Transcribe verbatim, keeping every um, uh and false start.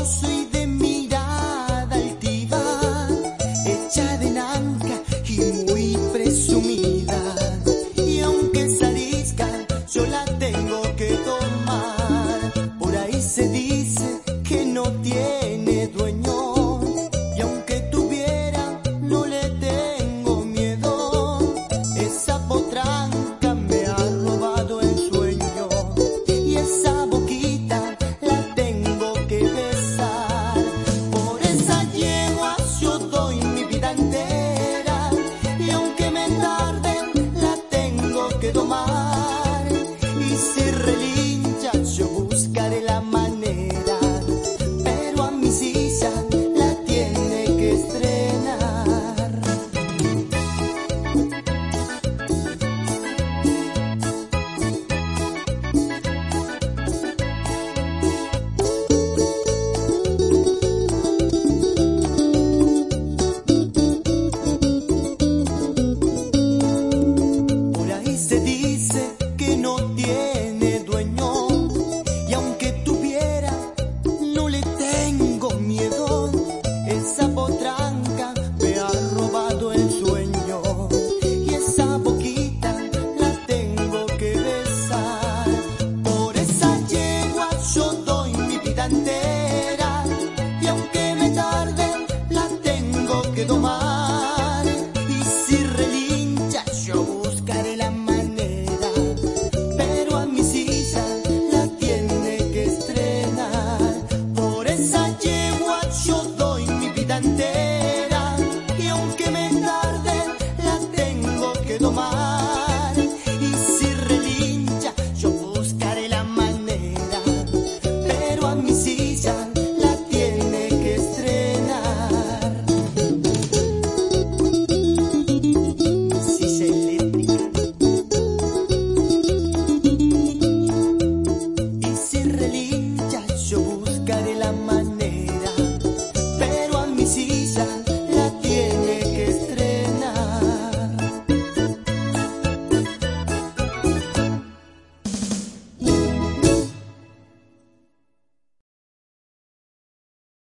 soy de mirada altiva, hecha de nanca y muy presumida. Y aunque es arisca, yo la tengo que tomar. Por ahí se dice que no tiene dueño, y aunque tuviera, no le tengo miedo. Esa potranca me ha robado el sueño, y esa boquita la tengo que besar. Por esa yegua yo doy mi vida entera, y aunque me tarde, la tengo que domar. Y si relincha, yo buscaré la manera, pero a mis hijos